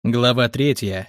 Глава 3.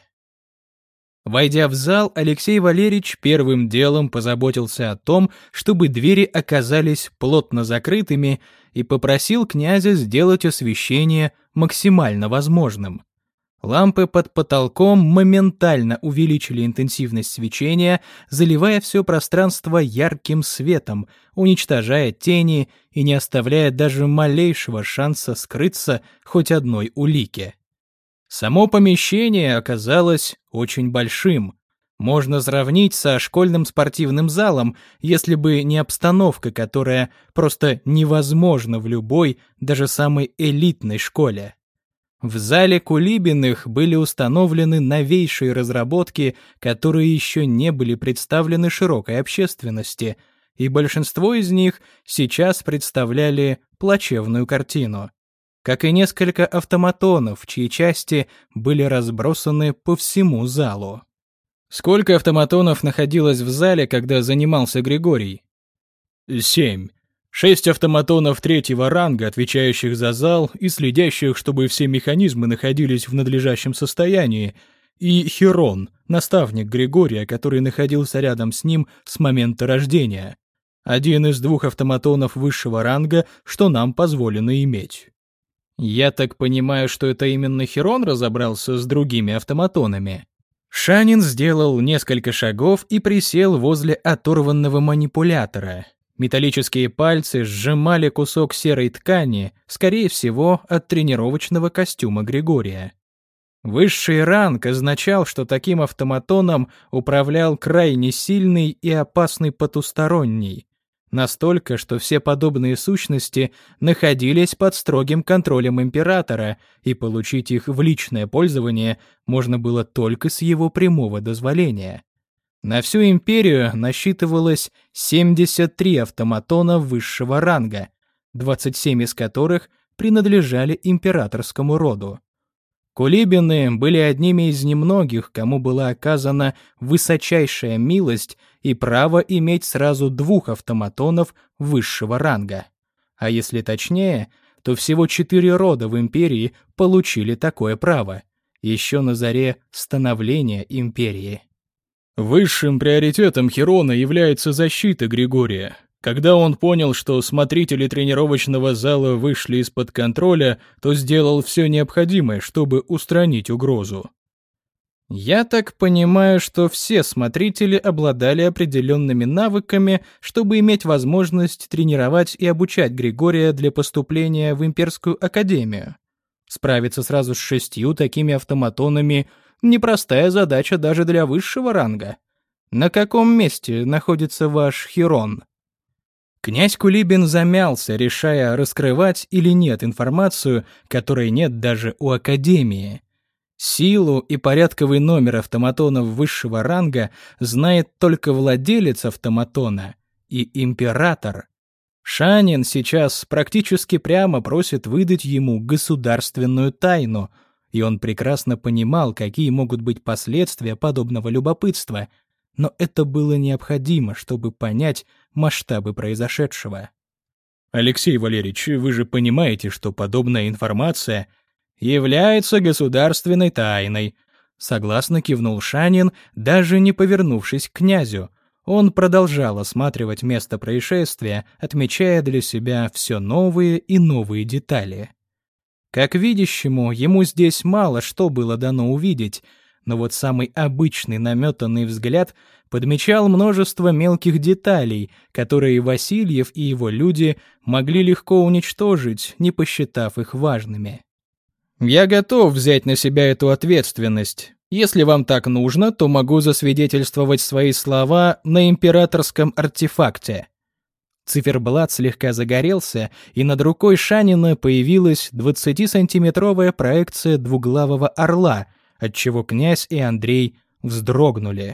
Войдя в зал, Алексей Валерьевич первым делом позаботился о том, чтобы двери оказались плотно закрытыми, и попросил князя сделать освещение максимально возможным. Лампы под потолком моментально увеличили интенсивность свечения, заливая все пространство ярким светом, уничтожая тени и не оставляя даже малейшего шанса скрыться хоть одной улике. Само помещение оказалось очень большим. Можно сравнить со школьным спортивным залом, если бы не обстановка, которая просто невозможна в любой, даже самой элитной школе. В зале Кулибиных были установлены новейшие разработки, которые еще не были представлены широкой общественности, и большинство из них сейчас представляли плачевную картину. Как и несколько автоматонов, чьи части были разбросаны по всему залу. Сколько автоматонов находилось в зале, когда занимался Григорий? 7. 6 автоматонов третьего ранга, отвечающих за зал и следящих, чтобы все механизмы находились в надлежащем состоянии, и Хирон, наставник Григория, который находился рядом с ним с момента рождения. Один из 2 автоматонов высшего ранга, что нам позволено иметь. Я так понимаю, что это именно Хирон разобрался с другими автоматонами. Шанин сделал несколько шагов и присел возле оторванного манипулятора. Металлические пальцы сжимали кусок серой ткани, скорее всего, от тренировочного костюма Григория. Высший ранг означал, что таким автоматоном управлял крайне сильный и опасный потусторонний. Настолько, что все подобные сущности находились под строгим контролем императора, и получить их в личное пользование можно было только с его прямого дозволения. На всю империю насчитывалось 73 автоматона высшего ранга, 27 из которых принадлежали императорскому роду. Кулибины были одними из немногих, кому была оказана высочайшая милость и право иметь сразу 2 автоматонов высшего ранга. А если точнее, то всего 4 рода в империи получили такое право, еще на заре становления империи. Высшим приоритетом Хирона является защита Григория. Когда он понял, что смотрители тренировочного зала вышли из-под контроля, то сделал все необходимое, чтобы устранить угрозу. Я так понимаю, что все смотрители обладали определенными навыками, чтобы иметь возможность тренировать и обучать Григория для поступления в Имперскую Академию. Справиться сразу с 6 такими автоматонами — непростая задача даже для высшего ранга. На каком месте находится ваш Хирон? Князь Кулибин замялся, решая, раскрывать или нет информацию, которой нет даже у Академии. Силу и порядковый номер автоматонов высшего ранга знает только владелец автоматона и император. Шанин сейчас практически прямо просит выдать ему государственную тайну, и он прекрасно понимал, какие могут быть последствия подобного любопытства, но это было необходимо, чтобы понять масштабы произошедшего. Алексей Валерьевич, вы же понимаете, что подобная информация является государственной тайной, согласно кивнул Шанин, даже не повернувшись к князю. Он продолжал осматривать место происшествия, отмечая для себя все новые и новые детали. Как видящему, ему здесь мало что было дано увидеть, но вот самый обычный наметанный взгляд подмечал множество мелких деталей, которые Васильев и его люди могли легко уничтожить, не посчитав их важными. «Я готов взять на себя эту ответственность. Если вам так нужно, то могу засвидетельствовать свои слова на императорском артефакте». Циферблат слегка загорелся, и над рукой Шанина появилась 20-сантиметровая проекция двуглавого орла, отчего князь и Андрей вздрогнули.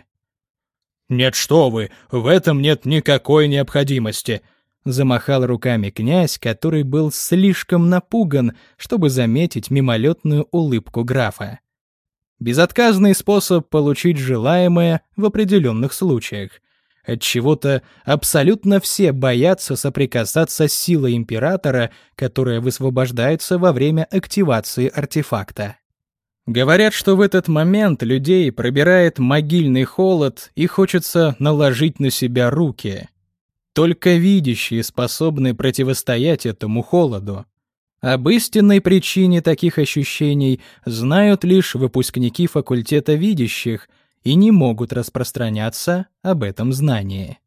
«Нет, что вы, в этом нет никакой необходимости», — замахал руками князь, который был слишком напуган, чтобы заметить мимолетную улыбку графа. Безотказный способ получить желаемое в определенных случаях. Отчего-то абсолютно все боятся соприкасаться с силой императора, которая высвобождается во время активации артефакта. Говорят, что в этот момент людей пробирает могильный холод и хочется наложить на себя руки. Только видящие способны противостоять этому холоду. Об истинной причине таких ощущений знают лишь выпускники факультета видящих и не могут распространяться об этом знании.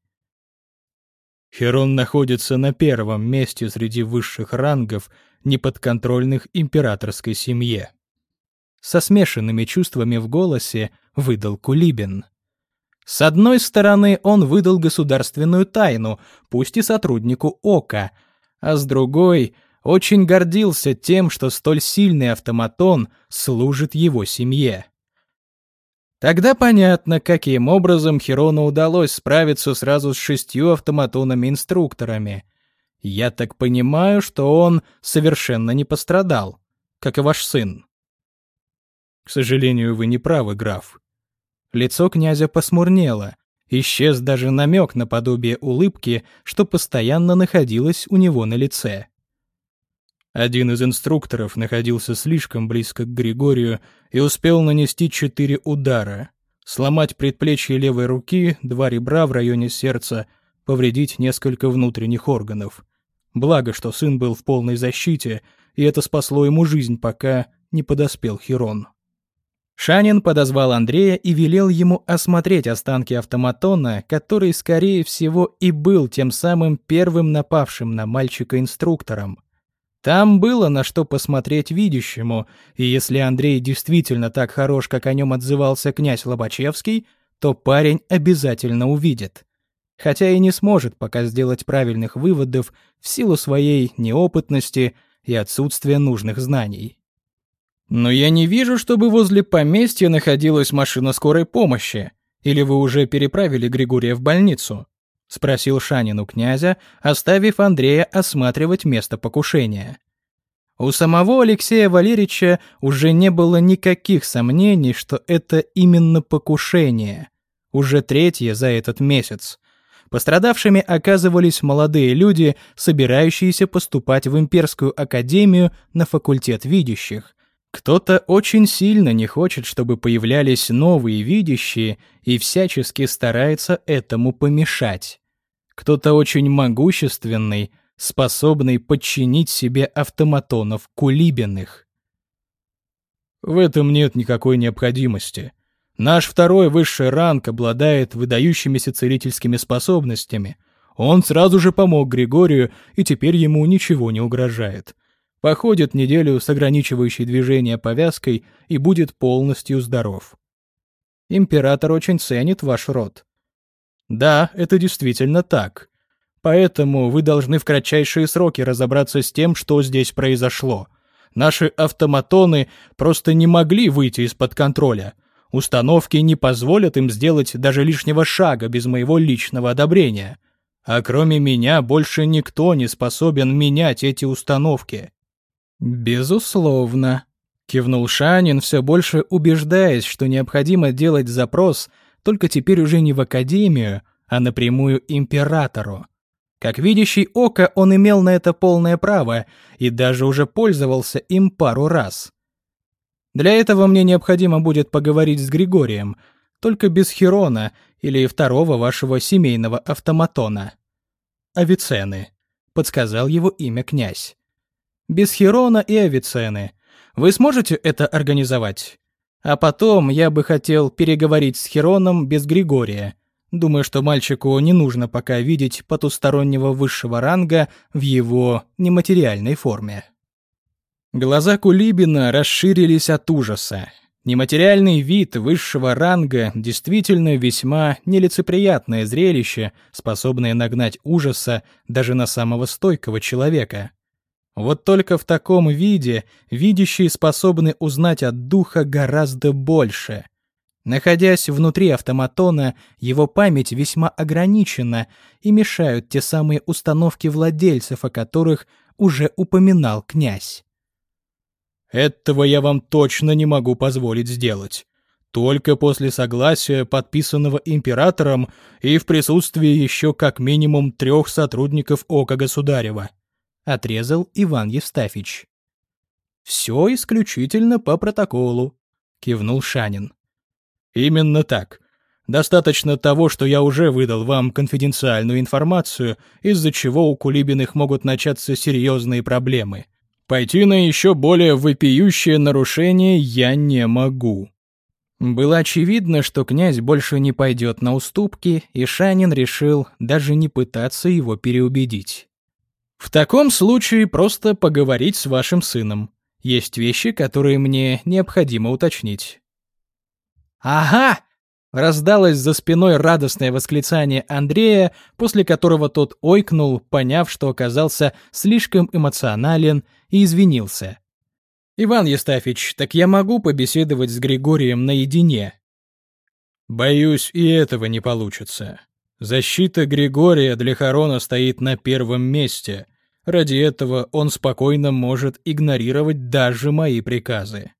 Херон находится на первом месте среди высших рангов, неподконтрольных императорской семье. Со смешанными чувствами в голосе выдал Кулибин. С одной стороны, он выдал государственную тайну, пусть и сотруднику Ока, а с другой — очень гордился тем, что столь сильный автоматон служит его семье. Тогда понятно, каким образом Херону удалось справиться сразу с 6 автоматонами-инструкторами. Я так понимаю, что он совершенно не пострадал, как и ваш сын. К сожалению, вы не правы, граф. Лицо князя посмурнело, исчез даже намек на подобие улыбки, что постоянно находилось у него на лице. Один из инструкторов находился слишком близко к Григорию и успел нанести 4 удара, сломать предплечье левой руки, 2 ребра в районе сердца, повредить несколько внутренних органов. Благо, что сын был в полной защите, и это спасло ему жизнь, пока не подоспел Херон. Шанин подозвал Андрея и велел ему осмотреть останки автоматона, который, скорее всего, и был тем самым первым напавшим на мальчика инструктором. Там было на что посмотреть видящему, и если Андрей действительно так хорош, как о нем отзывался князь Лобачевский, то парень обязательно увидит. Хотя и не сможет пока сделать правильных выводов в силу своей неопытности и отсутствия нужных знаний. «Но я не вижу, чтобы возле поместья находилась машина скорой помощи. Или вы уже переправили Григория в больницу?» — спросил Шанин у князя, оставив Андрея осматривать место покушения. У самого Алексея Валерьевича уже не было никаких сомнений, что это именно покушение. Уже 3-е за этот месяц. Пострадавшими оказывались молодые люди, собирающиеся поступать в Имперскую академию на факультет видящих. Кто-то очень сильно не хочет, чтобы появлялись новые видящие, и всячески старается этому помешать. Кто-то очень могущественный, способный подчинить себе автоматонов Кулибиных. В этом нет никакой необходимости. Наш 2-й высший ранг обладает выдающимися целительскими способностями. Он сразу же помог Григорию, и теперь ему ничего не угрожает. Походит неделю с ограничивающей движения повязкой и будет полностью здоров. Император очень ценит ваш род. Да, это действительно так. Поэтому вы должны в кратчайшие сроки разобраться с тем, что здесь произошло. Наши автоматоны просто не могли выйти из-под контроля. Установки не позволят им сделать даже лишнего шага без моего личного одобрения. А кроме меня больше никто не способен менять эти установки. «Безусловно», — кивнул Шанин, все больше убеждаясь, что необходимо делать запрос только теперь уже не в Академию, а напрямую императору. Как видящий око он имел на это полное право и даже уже пользовался им пару раз. Для этого мне необходимо будет поговорить с Григорием, только без Херона или 2-го вашего семейного автоматона. «Авиценны», — подсказал его имя князь. Без Херона и Авиценны. Вы сможете это организовать? А потом я бы хотел переговорить с Хероном без Григория. Думаю, что мальчику не нужно пока видеть потустороннего высшего ранга в его нематериальной форме». Глаза Кулибина расширились от ужаса. Нематериальный вид высшего ранга действительно весьма нелицеприятное зрелище, способное нагнать ужаса даже на самого стойкого человека. Вот только в таком виде видящие способны узнать от духа гораздо больше. Находясь внутри автоматона, его память весьма ограничена и мешают те самые установки владельцев, о которых уже упоминал князь. Этого я вам точно не могу позволить сделать. Только после согласия, подписанного императором, и в присутствии еще как минимум 3 сотрудников Ока Государева. Отрезал Иван Евстафич. Все исключительно по протоколу. — кивнул Шанин. «Именно так. Достаточно того, что я уже выдал вам конфиденциальную информацию, из-за чего у Кулибиных могут начаться серьезные проблемы. Пойти на еще более вопиющее нарушение я не могу». Было очевидно, что князь больше не пойдет на уступки, и Шанин решил даже не пытаться его переубедить. «В таком случае просто поговорить с вашим сыном. Есть вещи, которые мне необходимо уточнить». «Ага!» — раздалось за спиной радостное восклицание Андрея, после которого тот ойкнул, поняв, что оказался слишком эмоционален, и извинился. «Иван Евстафич, так я могу побеседовать с Григорием наедине?» «Боюсь, и этого не получится. Защита Григория для Харона стоит на первом месте. Ради этого он спокойно может игнорировать даже мои приказы».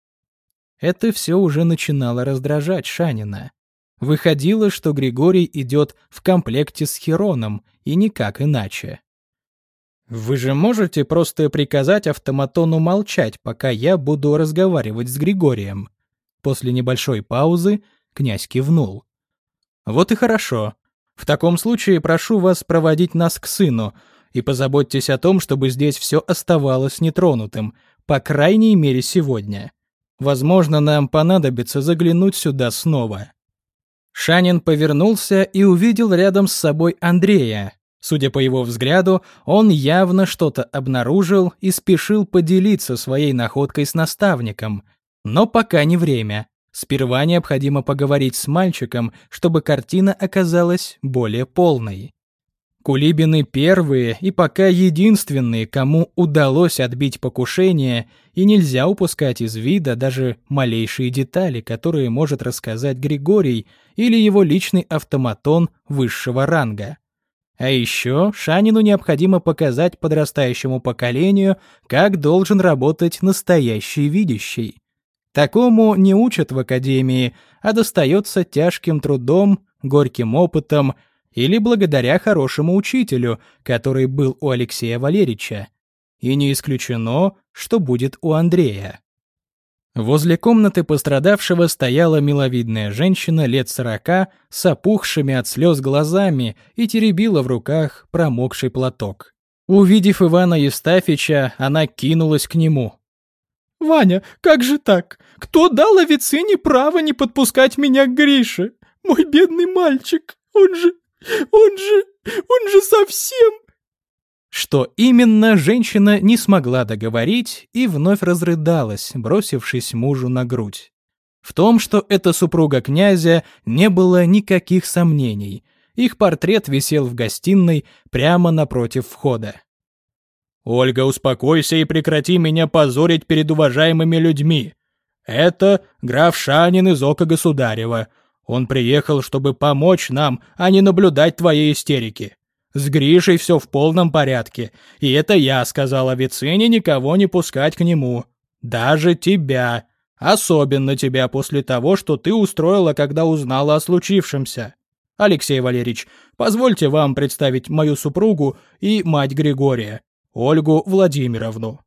Это все уже начинало раздражать Шанина. Выходило, что Григорий идет в комплекте с Хироном, и никак иначе. «Вы же можете просто приказать автоматону молчать, пока я буду разговаривать с Григорием?» После небольшой паузы князь кивнул. «Вот и хорошо. В таком случае прошу вас проводить нас к сыну, и позаботьтесь о том, чтобы здесь все оставалось нетронутым, по крайней мере сегодня. Возможно, нам понадобится заглянуть сюда снова». Шанин повернулся и увидел рядом с собой Андрея. Судя по его взгляду, он явно что-то обнаружил и спешил поделиться своей находкой с наставником. Но пока не время. Сперва необходимо поговорить с мальчиком, чтобы картина оказалась более полной. Кулибины первые и пока единственные, кому удалось отбить покушение, и нельзя упускать из вида даже малейшие детали, которые может рассказать Григорий или его личный автоматон высшего ранга. А еще Шанину необходимо показать подрастающему поколению, как должен работать настоящий видящий. Такому не учат в академии, а достается тяжким трудом, горьким опытом или благодаря хорошему учителю, который был у Алексея Валерьевича. И не исключено, что будет у Андрея. Возле комнаты пострадавшего стояла миловидная женщина лет 40 с опухшими от слез глазами и теребила в руках промокший платок. Увидев Ивана Евстафича, она кинулась к нему. «Ваня, как же так? Кто дал Авицине право не подпускать меня к Грише? Мой бедный мальчик, он же совсем...» Что именно, женщина не смогла договорить и вновь разрыдалась, бросившись мужу на грудь. В том, что это супруга князя, не было никаких сомнений. Их портрет висел в гостиной прямо напротив входа. «Ольга, успокойся и прекрати меня позорить перед уважаемыми людьми. Это граф Шанин из Ока Государева. Он приехал, чтобы помочь нам, а не наблюдать твои истерики. С Гришей все в полном порядке, и это я сказал Авицине никого не пускать к нему. Даже тебя. Особенно тебя после того, что ты устроила, когда узнала о случившемся. Алексей Валерьевич, позвольте вам представить мою супругу и мать Григория, Ольгу Владимировну».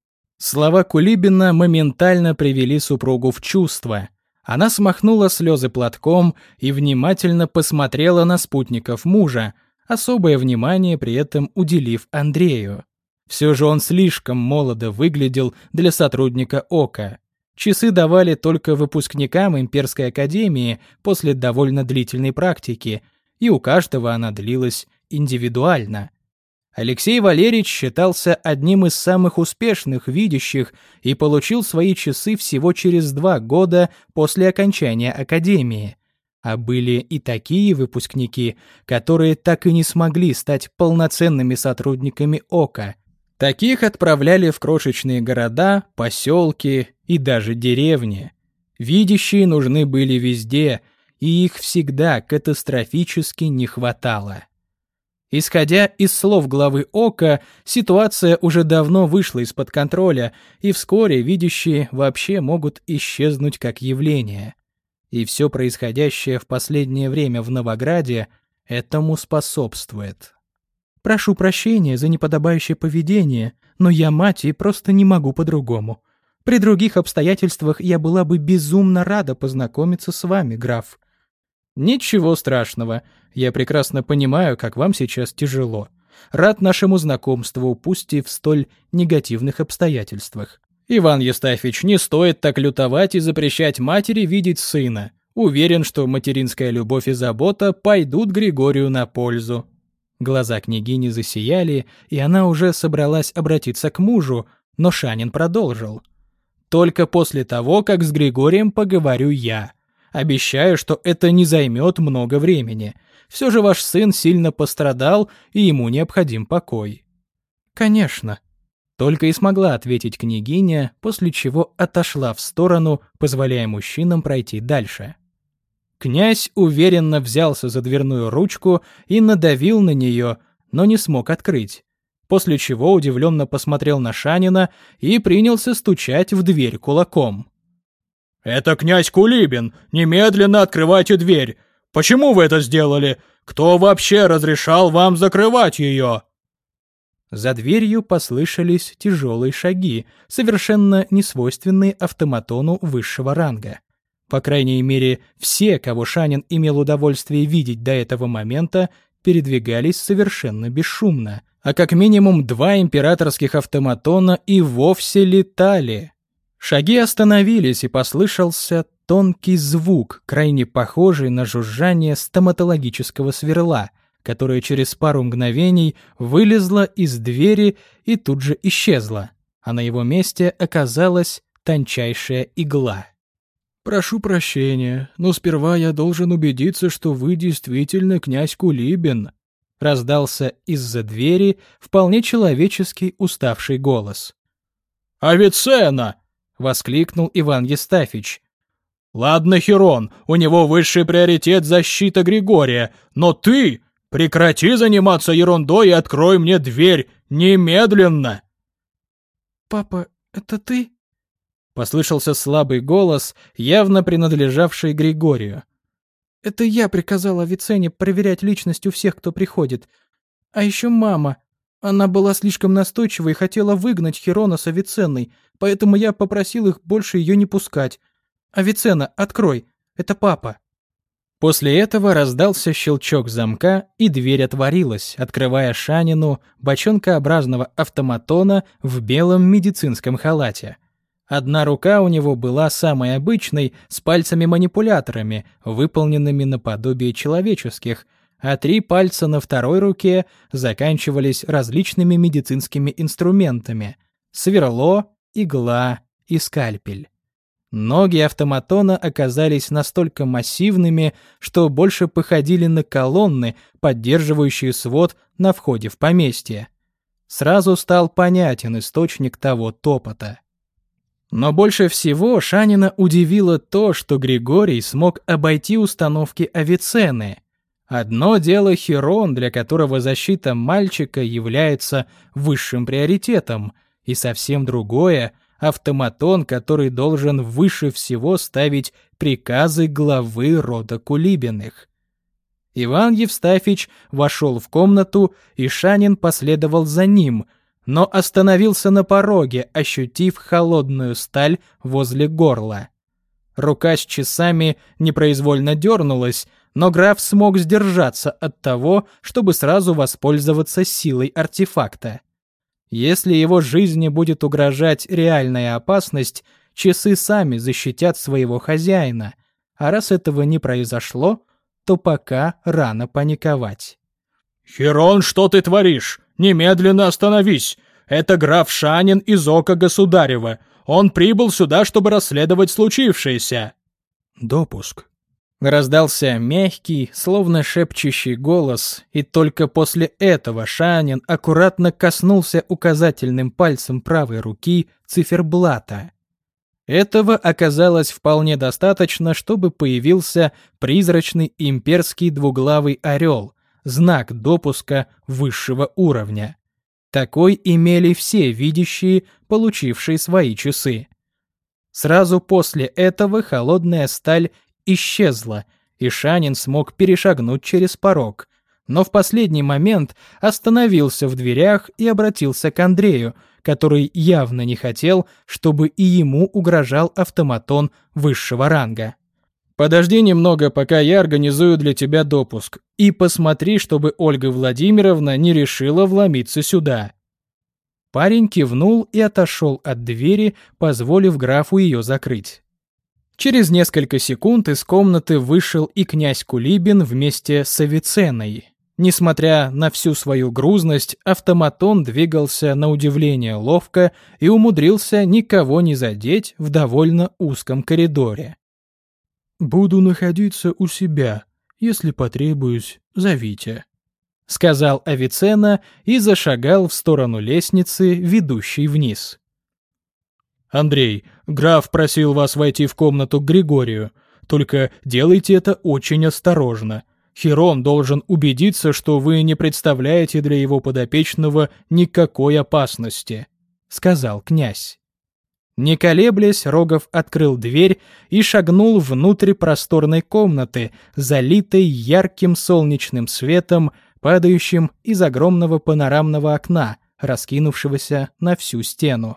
Слова Кулибина моментально привели супругу в чувство. Она смахнула слезы платком и внимательно посмотрела на спутников мужа, особое внимание при этом уделив Андрею. Все же он слишком молодо выглядел для сотрудника Ока. Часы давали только выпускникам Имперской академии после довольно длительной практики, и у каждого она длилась индивидуально. Алексей Валерьевич считался одним из самых успешных видящих и получил свои часы всего через 2 года после окончания академии. А были и такие выпускники, которые так и не смогли стать полноценными сотрудниками Ока. Таких отправляли в крошечные города, поселки и даже деревни. Видящие нужны были везде, и их всегда катастрофически не хватало. Исходя из слов главы Ока, ситуация уже давно вышла из-под контроля, и вскоре видящие вообще могут исчезнуть как явление. И все происходящее в последнее время в Новограде этому способствует. «Прошу прощения за неподобающее поведение, но я мать и просто не могу по-другому. При других обстоятельствах я была бы безумно рада познакомиться с вами, граф». «Ничего страшного. Я прекрасно понимаю, как вам сейчас тяжело. Рад нашему знакомству, пусть и в столь негативных обстоятельствах. Иван Евстафич, не стоит так лютовать и запрещать матери видеть сына. Уверен, что материнская любовь и забота пойдут Григорию на пользу». Глаза княгини засияли, и она уже собралась обратиться к мужу, но Шанин продолжил. «Только после того, как с Григорием поговорю я. Обещаю, что это не займет много времени. Все же ваш сын сильно пострадал, и ему необходим покой». «Конечно», — только и смогла ответить княгиня, после чего отошла в сторону, позволяя мужчинам пройти дальше. Князь уверенно взялся за дверную ручку и надавил на нее, но не смог открыть, после чего удивленно посмотрел на Шанина и принялся стучать в дверь кулаком. «Это князь Кулибин! Немедленно открывайте дверь! Почему вы это сделали? Кто вообще разрешал вам закрывать ее?» За дверью послышались тяжелые шаги, совершенно несвойственные автоматону высшего ранга. По крайней мере, все, кого Шанин имел удовольствие видеть до этого момента, передвигались совершенно бесшумно, а как минимум 2 императорских автоматона и вовсе летали. Шаги остановились, и послышался тонкий звук, крайне похожий на жужжание стоматологического сверла, которое через пару мгновений вылезло из двери и тут же исчезло, а на его месте оказалась тончайшая игла. «Прошу прощения, но сперва я должен убедиться, что вы действительно князь Кулибин», — раздался из-за двери вполне человеческий уставший голос. «Авиценна!» — воскликнул Иван Евстафич. «Ладно, Хирон, у него высший приоритет защита Григория, но ты прекрати заниматься ерундой и открой мне дверь немедленно!» «Папа, это ты?» — послышался слабый голос, явно принадлежавший Григорию. «Это я приказал Авиценне проверять личность у всех, кто приходит. А еще мама. Она была слишком настойчива и хотела выгнать Хирона с Авиценной, поэтому я попросил их больше ее не пускать. Авиценна, открой, это папа». После этого раздался щелчок замка, и дверь отворилась, открывая Шанину бочонкообразного автоматона в белом медицинском халате. Одна рука у него была самой обычной, с пальцами-манипуляторами, выполненными наподобие человеческих, а 3 пальца на второй руке заканчивались различными медицинскими инструментами – сверло, игла и скальпель. Ноги автоматона оказались настолько массивными, что больше походили на колонны, поддерживающие свод на входе в поместье. Сразу стал понятен источник того топота. Но больше всего Шанина удивило то, что Григорий смог обойти установки Авиценны. Одно дело Хирон, для которого защита мальчика является высшим приоритетом, и совсем другое — автоматон, который должен выше всего ставить приказы главы рода Кулибиных. Иван Евстафич вошел в комнату, и Шанин последовал за ним, но остановился на пороге, ощутив холодную сталь возле горла. Рука с часами непроизвольно дернулась, но граф смог сдержаться от того, чтобы сразу воспользоваться силой артефакта. Если его жизни будет угрожать реальная опасность, часы сами защитят своего хозяина, а раз этого не произошло, то пока рано паниковать. «Хирон, что ты творишь? Немедленно остановись! Это граф Шанин из Ока Государева. Он прибыл сюда, чтобы расследовать случившееся». «Допуск». Раздался мягкий, словно шепчущий голос, и только после этого Шанин аккуратно коснулся указательным пальцем правой руки циферблата. Этого оказалось вполне достаточно, чтобы появился призрачный имперский двуглавый орел, знак допуска высшего уровня. Такой имели все видящие, получившие свои часы. Сразу после этого холодная сталь исчезла, и Шанин смог перешагнуть через порог, но в последний момент остановился в дверях и обратился к Андрею, который явно не хотел, чтобы и ему угрожал автоматон высшего ранга. «Подожди немного, пока я организую для тебя допуск, и посмотри, чтобы Ольга Владимировна не решила вломиться сюда». Парень кивнул и отошел от двери, позволив графу ее закрыть. Через несколько секунд из комнаты вышел и князь Кулибин вместе с Авиценной. Несмотря на всю свою грузность, автоматон двигался на удивление ловко и умудрился никого не задеть в довольно узком коридоре. «Буду находиться у себя. Если потребуюсь, зовите», — сказал Авиценна и зашагал в сторону лестницы, ведущей вниз. «Андрей, граф просил вас войти в комнату к Григорию. Только делайте это очень осторожно. Хирон должен убедиться, что вы не представляете для его подопечного никакой опасности», — сказал князь. Не колеблясь, Рогов открыл дверь и шагнул внутрь просторной комнаты, залитой ярким солнечным светом, падающим из огромного панорамного окна, раскинувшегося на всю стену.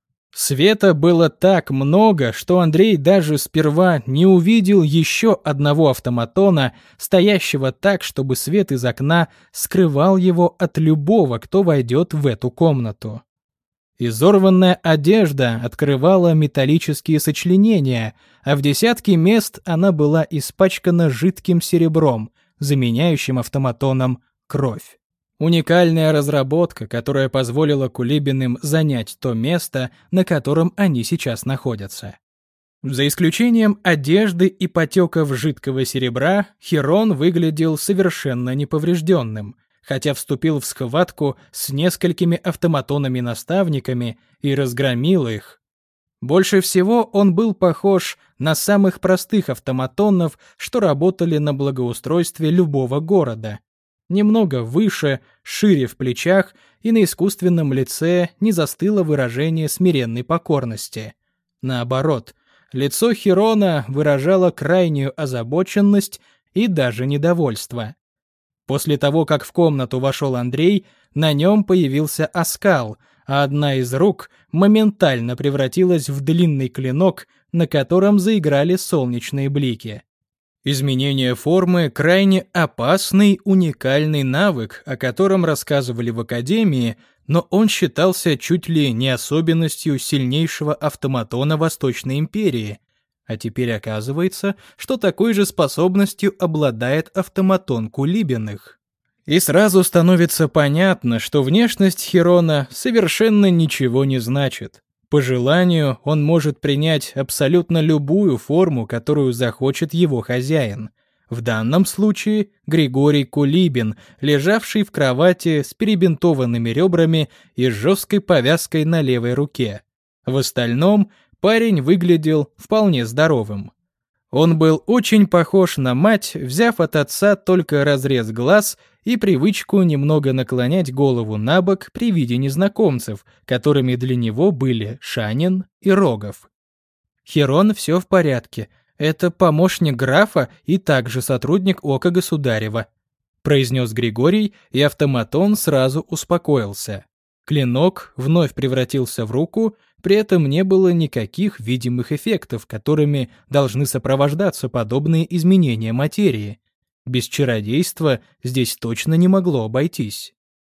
Света было так много, что Андрей даже сперва не увидел еще одного автоматона, стоящего так, чтобы свет из окна скрывал его от любого, кто войдет в эту комнату. Изорванная одежда открывала металлические сочленения, а в десятке мест она была испачкана жидким серебром, заменяющим автоматоном кровь. Уникальная разработка, которая позволила Кулибиным занять то место, на котором они сейчас находятся. За исключением одежды и потеков жидкого серебра, Хирон выглядел совершенно неповрежденным, хотя вступил в схватку с несколькими автоматонами-наставниками и разгромил их. Больше всего он был похож на самых простых автоматонов, что работали на благоустройстве любого города. Немного выше, шире в плечах, и на искусственном лице не застыло выражение смиренной покорности. Наоборот, лицо Хирона выражало крайнюю озабоченность и даже недовольство. После того, как в комнату вошел Андрей, на нем появился оскал, а одна из рук моментально превратилась в длинный клинок, на котором заиграли солнечные блики. Изменение формы – крайне опасный, уникальный навык, о котором рассказывали в Академии, но он считался чуть ли не особенностью сильнейшего автоматона Восточной Империи. А теперь оказывается, что такой же способностью обладает автоматон Кулибиных. И сразу становится понятно, что внешность Хирона совершенно ничего не значит. По желанию он может принять абсолютно любую форму, которую захочет его хозяин. В данном случае Григорий Кулибин, лежавший в кровати с перебинтованными ребрами и жесткой повязкой на левой руке. В остальном парень выглядел вполне здоровым. Он был очень похож на мать, взяв от отца только разрез глаз и привычку немного наклонять голову на бок при виде незнакомцев, которыми для него были Шанин и Рогов. «Хирон, все в порядке. Это помощник графа и также сотрудник Ока Государева», произнес Григорий, и автоматон сразу успокоился. Клинок вновь превратился в руку, при этом не было никаких видимых эффектов, которыми должны сопровождаться подобные изменения материи. Без чародейства здесь точно не могло обойтись.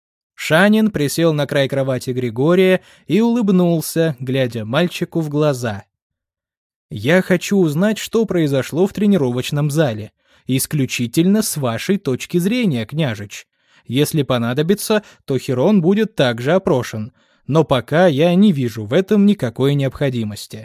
Шанин присел на край кровати Григория и улыбнулся, глядя мальчику в глаза. «Я хочу узнать, что произошло в тренировочном зале. Исключительно с вашей точки зрения, княжич. Если понадобится, то Хирон будет также опрошен, но пока я не вижу в этом никакой необходимости».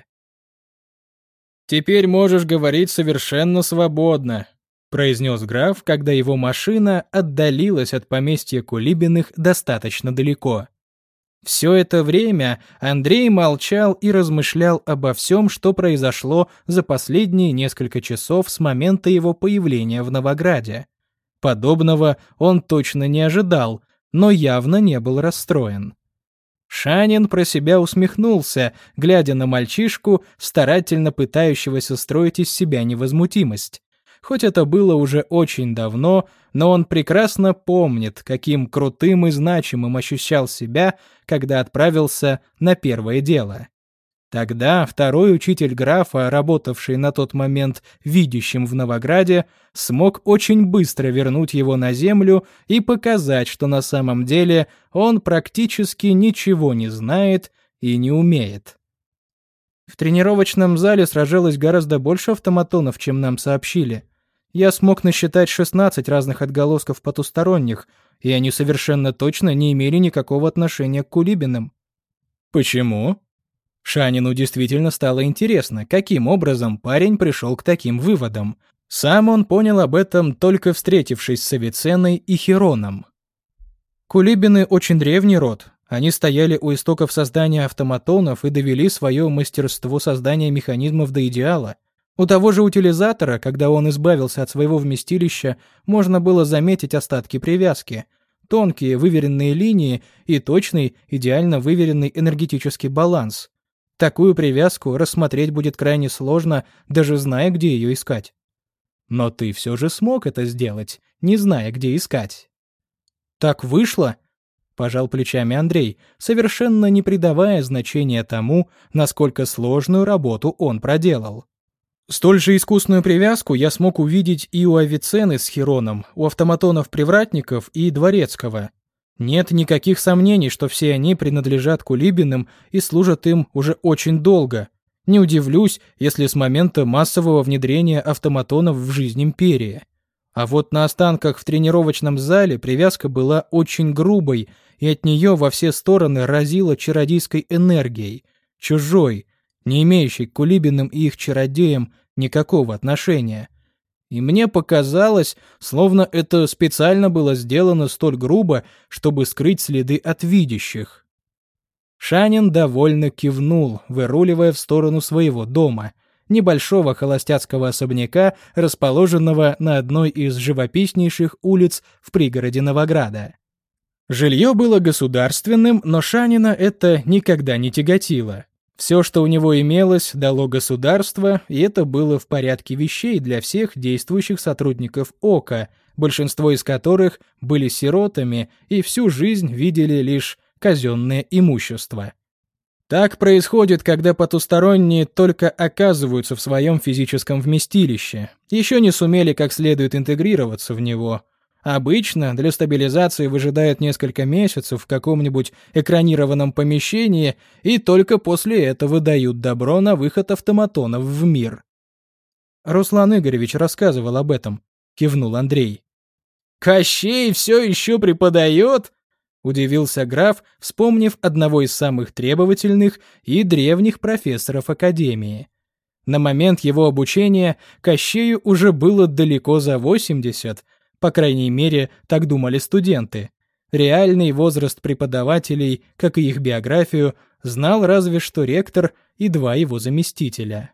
«Теперь можешь говорить совершенно свободно», произнес граф, когда его машина отдалилась от поместья Кулибиных достаточно далеко. Все это время Андрей молчал и размышлял обо всем, что произошло за последние несколько часов с момента его появления в Новограде. Подобного он точно не ожидал, но явно не был расстроен. Шанин про себя усмехнулся, глядя на мальчишку, старательно пытающегося строить из себя невозмутимость. хоть это было уже очень давно, но он прекрасно помнит, каким крутым и значимым ощущал себя, когда отправился на первое дело. Тогда второй учитель графа, работавший на тот момент видящим в Новограде, смог очень быстро вернуть его на землю и показать, что на самом деле он практически ничего не знает и не умеет. В тренировочном зале сражалось гораздо больше автоматонов, чем нам сообщили. Я смог насчитать 16 разных отголосков потусторонних, и они совершенно точно не имели никакого отношения к Кулибиным. Почему? Шанину действительно стало интересно, каким образом парень пришел к таким выводам. Сам он понял об этом, только встретившись с Авиценной и Хироном. Кулибины очень древний род. Они стояли у истоков создания автоматонов и довели свое мастерство создания механизмов до идеала. У того же утилизатора, когда он избавился от своего вместилища, можно было заметить остатки привязки. Тонкие выверенные линии и точный, идеально выверенный энергетический баланс. Такую привязку рассмотреть будет крайне сложно, даже зная, где ее искать. Но ты все же смог это сделать, не зная, где искать. Так вышло, пожал плечами Андрей, совершенно не придавая значения тому, насколько сложную работу он проделал. Столь же искусную привязку я смог увидеть и у Авиценны с Хироном, у автоматонов-привратников и Дворецкого. Нет никаких сомнений, что все они принадлежат Кулибиным и служат им уже очень долго. Не удивлюсь, если с момента массового внедрения автоматонов в жизнь империи. А вот на останках в тренировочном зале привязка была очень грубой, и от нее во все стороны разило чародейской энергией, чужой, не имеющей к Кулибиным и их чародеям никакого отношения. И мне показалось, словно это специально было сделано столь грубо, чтобы скрыть следы от видящих. Шанин довольно кивнул, выруливая в сторону своего дома, небольшого холостяцкого особняка, расположенного на одной из живописнейших улиц в пригороде Новограда. Жилье было государственным, но Шанина это никогда не тяготило. Все, что у него имелось, дало государство, и это было в порядке вещей для всех действующих сотрудников ОКа, большинство из которых были сиротами и всю жизнь видели лишь казенное имущество. Так происходит, когда потусторонние только оказываются в своем физическом вместилище, еще не сумели как следует интегрироваться в него. Обычно для стабилизации выжидают несколько месяцев в каком-нибудь экранированном помещении и только после этого дают добро на выход автоматонов в мир. Руслан Игоревич рассказывал об этом, кивнул Андрей. «Кощей все еще преподает?» — удивился граф, вспомнив одного из самых требовательных и древних профессоров Академии. На момент его обучения Кощею уже было далеко за 80, по крайней мере, так думали студенты. Реальный возраст преподавателей, как и их биографию, знал разве что ректор и 2 его заместителя.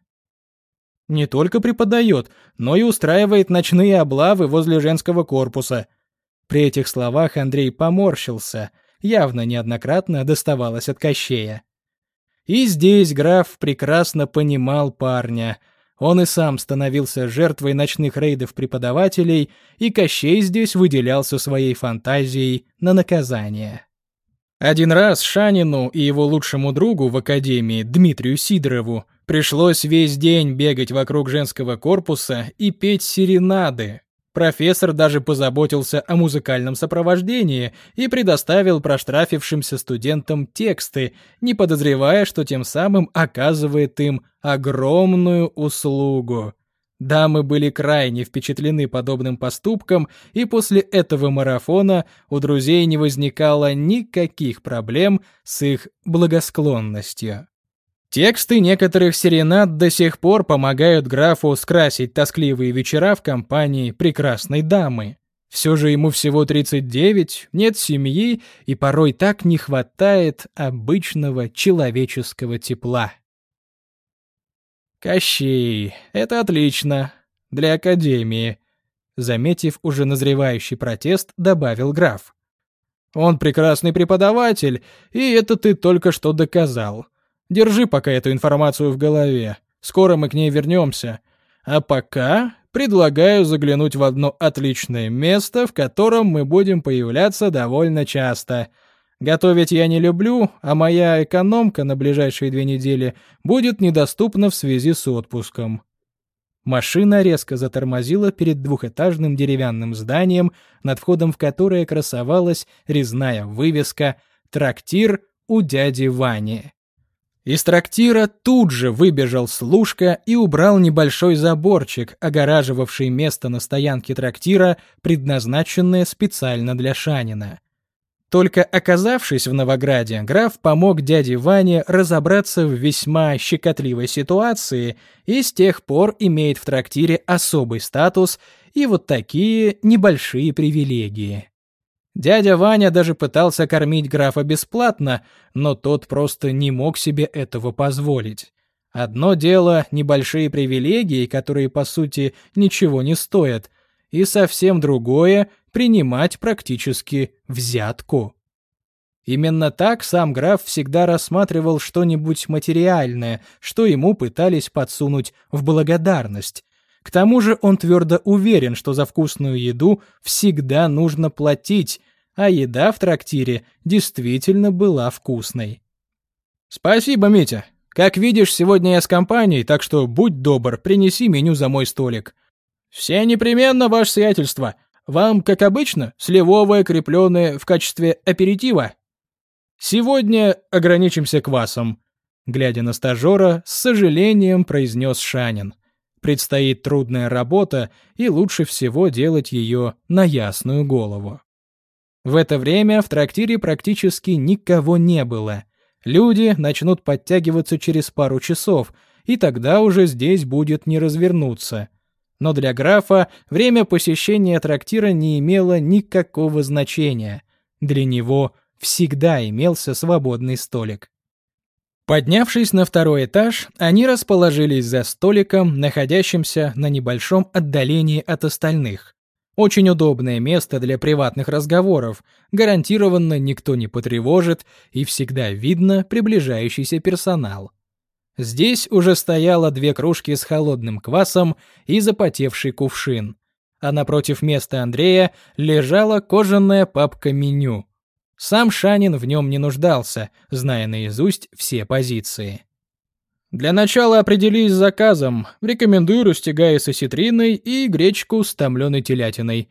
Не только преподает, но и устраивает ночные облавы возле женского корпуса. При этих словах Андрей поморщился, явно неоднократно доставалось от Кощея. И здесь граф прекрасно понимал парня. Он и сам становился жертвой ночных рейдов преподавателей, и Кощей здесь выделялся своей фантазией на наказание. Один раз Шанину и его лучшему другу в академии, Дмитрию Сидорову, пришлось весь день бегать вокруг женского корпуса и петь серенады. Профессор даже позаботился о музыкальном сопровождении и предоставил проштрафившимся студентам тексты, не подозревая, что тем самым оказывает им огромную услугу. Дамы были крайне впечатлены подобным поступком, и после этого марафона у друзей не возникало никаких проблем с их благосклонностью. Тексты некоторых серенад до сих пор помогают графу скрасить тоскливые вечера в компании прекрасной дамы. Все же ему всего 39, нет семьи, и порой так не хватает обычного человеческого тепла. Кощей, это отлично. Для Академии. Заметив уже назревающий протест, добавил граф. Он прекрасный преподаватель, и это ты только что доказал. Держи пока эту информацию в голове. Скоро мы к ней вернемся. А пока предлагаю заглянуть в одно отличное место, в котором мы будем появляться довольно часто. Готовить я не люблю, а моя экономка на ближайшие 2 недели будет недоступна в связи с отпуском». Машина резко затормозила перед двухэтажным деревянным зданием, над входом в которое красовалась резная вывеска «Трактир у дяди Вани». Из трактира тут же выбежал служка и убрал небольшой заборчик, огораживавший место на стоянке трактира, предназначенное специально для Шанина. Только оказавшись в Новограде, граф помог дяде Ване разобраться в весьма щекотливой ситуации и с тех пор имеет в трактире особый статус и вот такие небольшие привилегии. Дядя Ваня даже пытался кормить графа бесплатно, но тот просто не мог себе этого позволить. Одно дело — небольшие привилегии, которые, по сути, ничего не стоят, и совсем другое — принимать практически взятку. Именно так сам граф всегда рассматривал что-нибудь материальное, что ему пытались подсунуть в благодарность. К тому же он твердо уверен, что за вкусную еду всегда нужно платить, а еда в трактире действительно была вкусной. «Спасибо, Митя. Как видишь, сегодня я с компанией, так что будь добр, принеси меню за мой столик». «Все непременно, ваше сиятельство. Вам, как обычно, сливовое, крепленое в качестве аперитива?» «Сегодня ограничимся квасом», — глядя на стажера, с сожалением произнес Шанин. Предстоит трудная работа, и лучше всего делать ее на ясную голову. В это время в трактире практически никого не было. Люди начнут подтягиваться через пару часов, и тогда уже здесь будет не развернуться. Но для графа время посещения трактира не имело никакого значения. Для него всегда имелся свободный столик. Поднявшись на 2-й этаж, они расположились за столиком, находящимся на небольшом отдалении от остальных. Очень удобное место для приватных разговоров, гарантированно никто не потревожит и всегда видно приближающийся персонал. Здесь уже стояло 2 кружки с холодным квасом и запотевший кувшин, а напротив места Андрея лежала кожаная папка меню. Сам Шанин в нем не нуждался, зная наизусть все позиции. «Для начала определись с заказом. Рекомендую растягай с осетриной и гречку с томленой телятиной».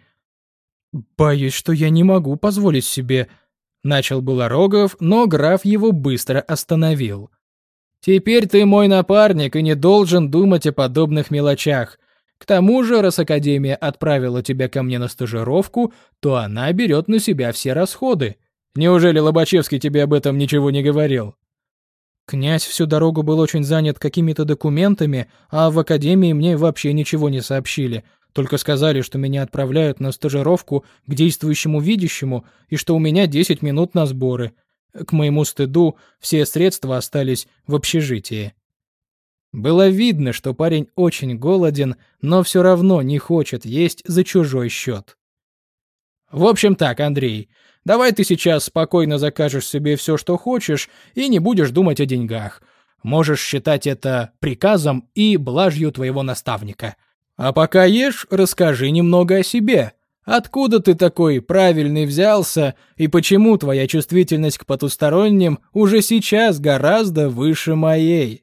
«Боюсь, что я не могу позволить себе...» Начал было Рогов, но граф его быстро остановил. «Теперь ты мой напарник и не должен думать о подобных мелочах. К тому же, раз Академия отправила тебя ко мне на стажировку, то она берет на себя все расходы. Неужели Лобачевский тебе об этом ничего не говорил?» «Князь всю дорогу был очень занят какими-то документами, а в Академии мне вообще ничего не сообщили. Только сказали, что меня отправляют на стажировку к действующему видящему и что у меня 10 минут на сборы. К моему стыду, все средства остались в общежитии». Было видно, что парень очень голоден, но все равно не хочет есть за чужой счет. «В общем так, Андрей, давай ты сейчас спокойно закажешь себе все, что хочешь, и не будешь думать о деньгах. Можешь считать это приказом и блажью твоего наставника. А пока ешь, расскажи немного о себе. Откуда ты такой правильный взялся, и почему твоя чувствительность к потусторонним уже сейчас гораздо выше моей?»